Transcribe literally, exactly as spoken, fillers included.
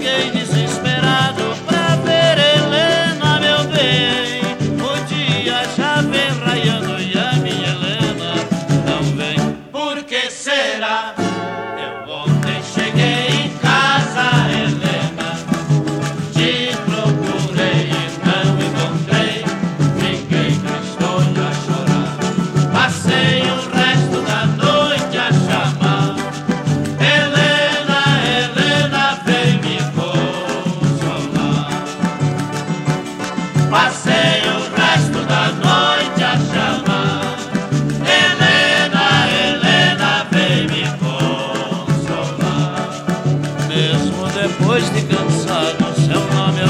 cheguei desesperado pra ver Helena, meu bem. O dia já vem raiando e a minha Helena não vem. Por que será? Eu ontem cheguei em casa, Helena, te procurei e não encontrei. Fiquei tristonho a chorar, passei o resto da noite a chamar. Helena, Helena, vem me consolar. Passei o resto da noite a chamar. Helena, Helena, vem me consolar. Mesmo depois de cansado, seu nome